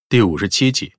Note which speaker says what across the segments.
Speaker 1: 第57集。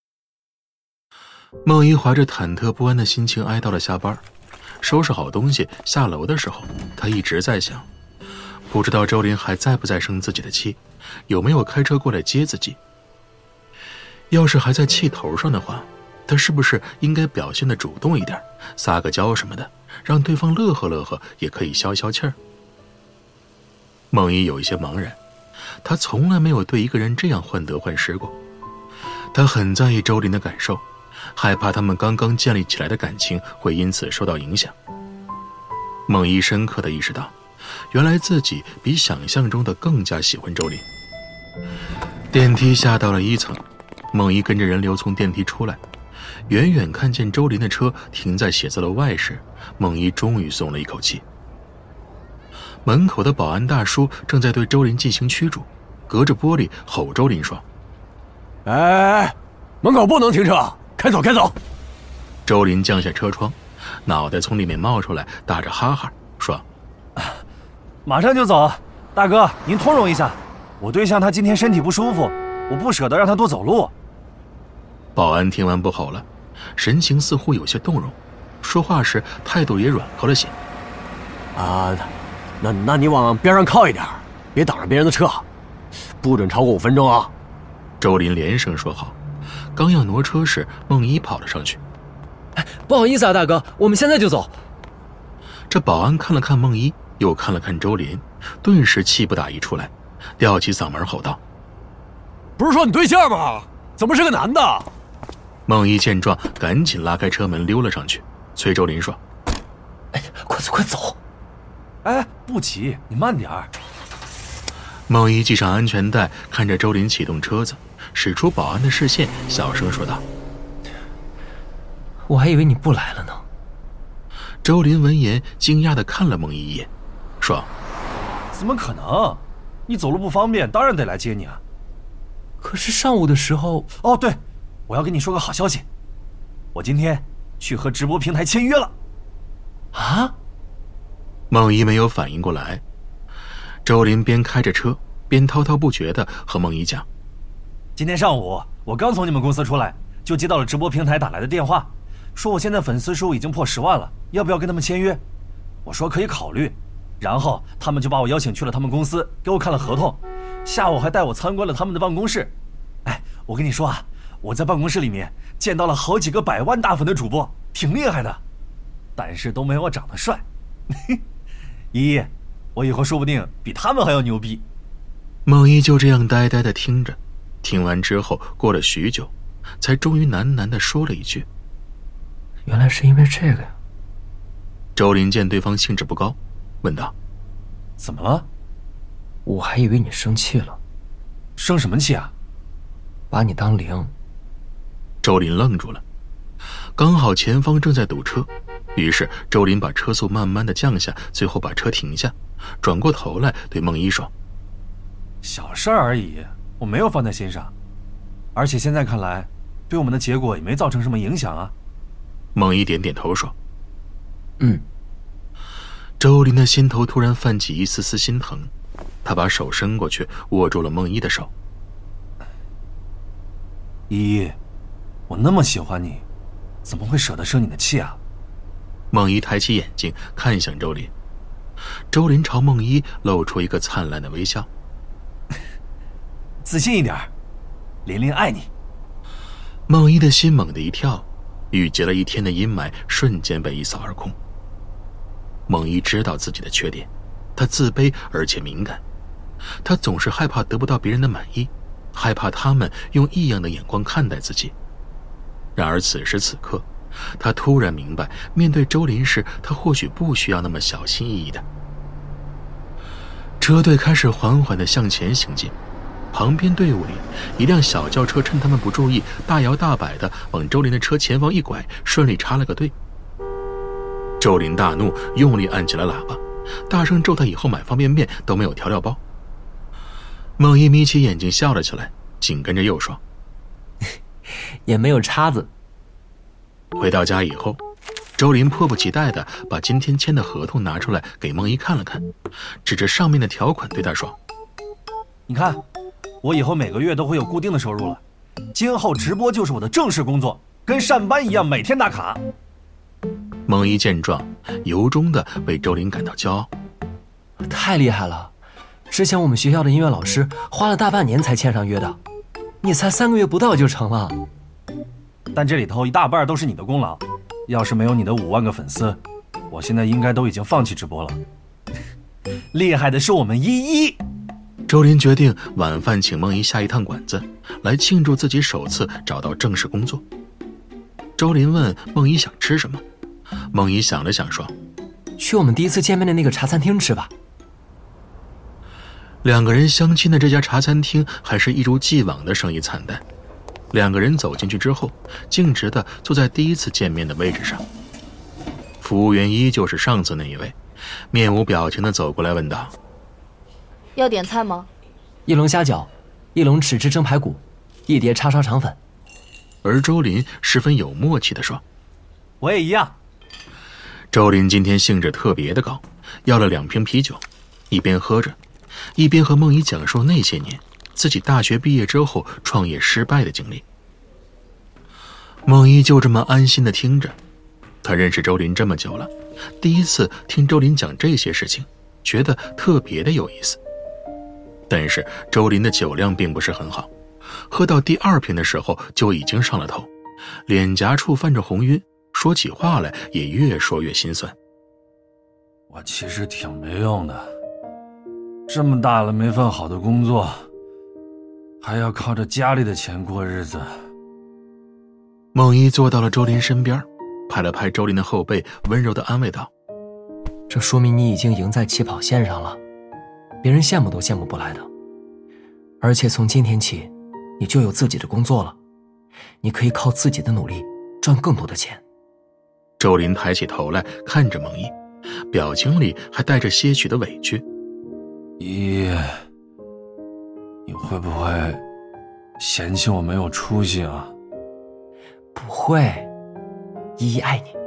Speaker 1: 孟一怀着忐忑不安的心情挨到了下班，收拾好东西下楼的时候，他一直在想，不知道周林还在不在生自己的气，有没有开车过来接自己。要是还在气头上的话，他是不是应该表现得主动一点，撒个娇什么的，让对方乐呵乐呵，也可以消消气儿。孟一有一些茫然，他从来没有对一个人这样患得患失过。他很在意周林的感受，害怕他们刚刚建立起来的感情会因此受到影响。孟一深刻地意识到，原来自己比想象中的更加喜欢周林。电梯下到了1层，孟一跟着人流从电梯出来，远远看见周林的车停在写字楼外时，孟一终于松了一口气。门口的保安大叔正在对周林进行驱逐，隔着玻璃吼周林说：
Speaker 2: 哎，门口不能停车，开走开走。
Speaker 1: 周林降下车窗，脑袋从里面冒出来，打着哈哈说：
Speaker 3: 马上就走，大哥您通融一下，我对象他今天身体不舒服，我不舍得让他多走路。
Speaker 1: 保安听完不吼了，神情似乎有些动容，说话时态度也软和了些。
Speaker 2: 那你往边上靠一点，别挡着别人的车，不准超过5分钟啊。
Speaker 1: 周林连声说好，刚要挪车时，孟一跑了上去。
Speaker 4: 不好意思啊，大哥，我们现在就走。
Speaker 1: 这保安看了看孟一，又看了看周林，顿时气不打一处来，吊起嗓门吼道：
Speaker 2: 不是说你对象吗？怎么是个男的？
Speaker 1: 孟一见状，赶紧拉开车门溜了上去，催周林说：
Speaker 4: 快走。
Speaker 3: 不急，你慢点儿。
Speaker 1: 孟一系上安全带，看着周林启动车子，驶出保安的视线，小声说道：
Speaker 4: 我还以为你不来了呢。
Speaker 1: 周林闻言惊讶地看了孟一一眼，说：
Speaker 3: 怎么可能？你走路不方便，当然得来接你啊。
Speaker 4: 可是上午的时候……
Speaker 3: 哦对，我要跟你说个好消息，我今天去和直播平台签约了。
Speaker 4: 啊？
Speaker 1: 孟一没有反应过来。周林边开着车边滔滔不绝地和孟一讲：
Speaker 3: 今天上午我刚从你们公司出来，就接到了直播平台打来的电话，说我现在粉丝数已经破10万了，要不要跟他们签约？我说可以考虑，然后他们就把我邀请去了他们公司，给我看了合同，下午还带我参观了他们的办公室。我跟你说啊，我在办公室里面见到了好几个100万大粉的主播，挺厉害的，但是都没我长得帅。依依，我以后说不定比他们还要牛逼。
Speaker 1: 孟一就这样呆呆地听着，听完之后过了许久，才终于喃喃地说了一句：
Speaker 4: 原来是因为这个呀。
Speaker 1: 周林见对方兴致不高，问道：
Speaker 3: 怎么了？
Speaker 4: 我还以为你生气了。
Speaker 3: 生什么气啊？
Speaker 4: 把你当零。
Speaker 1: 周林愣住了，刚好前方正在堵车，于是周林把车速慢慢地降下，最后把车停下，转过头来对孟一说：
Speaker 3: 小事而已，我没有放在心上，而且现在看来对我们的结果也没造成什么影响啊。
Speaker 1: 孟一点点头说：
Speaker 4: 嗯。
Speaker 1: 周林的心头突然泛起一丝丝心疼，他把手伸过去握住了孟一的手。
Speaker 3: 依依，我那么喜欢你，怎么会舍得生你的气啊？
Speaker 1: 孟一抬起眼睛看向周林，周林朝孟一露出一个灿烂的微笑。
Speaker 3: 自信一点，琳琳爱你。
Speaker 1: 孟一的心猛地一跳，郁结了一天的阴霾瞬间被一扫而空。孟一知道自己的缺点，他自卑而且敏感，他总是害怕得不到别人的满意，害怕他们用异样的眼光看待自己。然而此时此刻，他突然明白，面对周林时，他或许不需要那么小心翼翼的。车队开始缓缓地向前行进，旁边队伍里，一辆小轿车趁他们不注意，大摇大摆地往周林的车前方一拐，顺利插了个队。周林大怒，用力按起了喇叭，大声咒他以后买方便面都没有调料包。孟一眯起眼睛笑了起来，紧跟着又说：
Speaker 4: 也没有叉子。
Speaker 1: 回到家以后，周林迫不及待地把今天签的合同拿出来给孟一看了看，指着上面的条款对他说：
Speaker 3: 你看，我以后每个月都会有固定的收入了， 今后直播就是我的正式工作，跟上班一样，每天打卡。
Speaker 1: 孟一见状，由衷的为周林感到骄傲。
Speaker 4: 太厉害了！之前我们学校的音乐老师花了大半年才签上约的，你才3个月不到就成了。
Speaker 3: 但这里头一大半都是你的功劳，要是没有你的5万个粉丝，我现在应该都已经放弃直播了。厉害的是我们依依。
Speaker 1: 周林决定晚饭请孟一下一趟馆子，来庆祝自己首次找到正式工作。周林问孟一想吃什么，孟一想了想说：“
Speaker 4: 去我们第一次见面的那个茶餐厅吃吧。”
Speaker 1: 两个人相亲的这家茶餐厅还是一如既往的生意惨淡。两个人走进去之后，径直地坐在第一次见面的位置上。服务员依旧是上次那一位，面无表情地走过来问道：“
Speaker 5: 要点菜吗
Speaker 4: ？1笼虾饺，1笼豉汁蒸排骨，1碟叉烧肠粉。”
Speaker 1: 而周林十分有默契地说：“
Speaker 3: 我也一样。”
Speaker 1: 周林今天兴致特别的高，要了2瓶啤酒，一边喝着，一边和孟一讲述那些年自己大学毕业之后创业失败的经历。孟一就这么安心地听着，他认识周林这么久了，第一次听周林讲这些事情，觉得特别的有意思。但是周林的酒量并不是很好，喝到第2瓶的时候就已经上了头，脸颊处泛着红晕，说起话来也越说越心酸。
Speaker 3: 我其实挺没用的，这么大了没份好的工作，还要靠着家里的钱过日子。
Speaker 1: 孟一坐到了周林身边，拍了拍周林的后背，温柔地安慰道：“
Speaker 4: 这说明你已经赢在起跑线上了，别人羡慕都羡慕不来的。而且从今天起，你就有自己的工作了，你可以靠自己的努力赚更多的钱。”
Speaker 1: 周林抬起头来看着孟一，表情里还带着些许的委屈。
Speaker 3: “依依，你会不会嫌弃我没有出息啊？”“
Speaker 4: 不会，依依爱你。”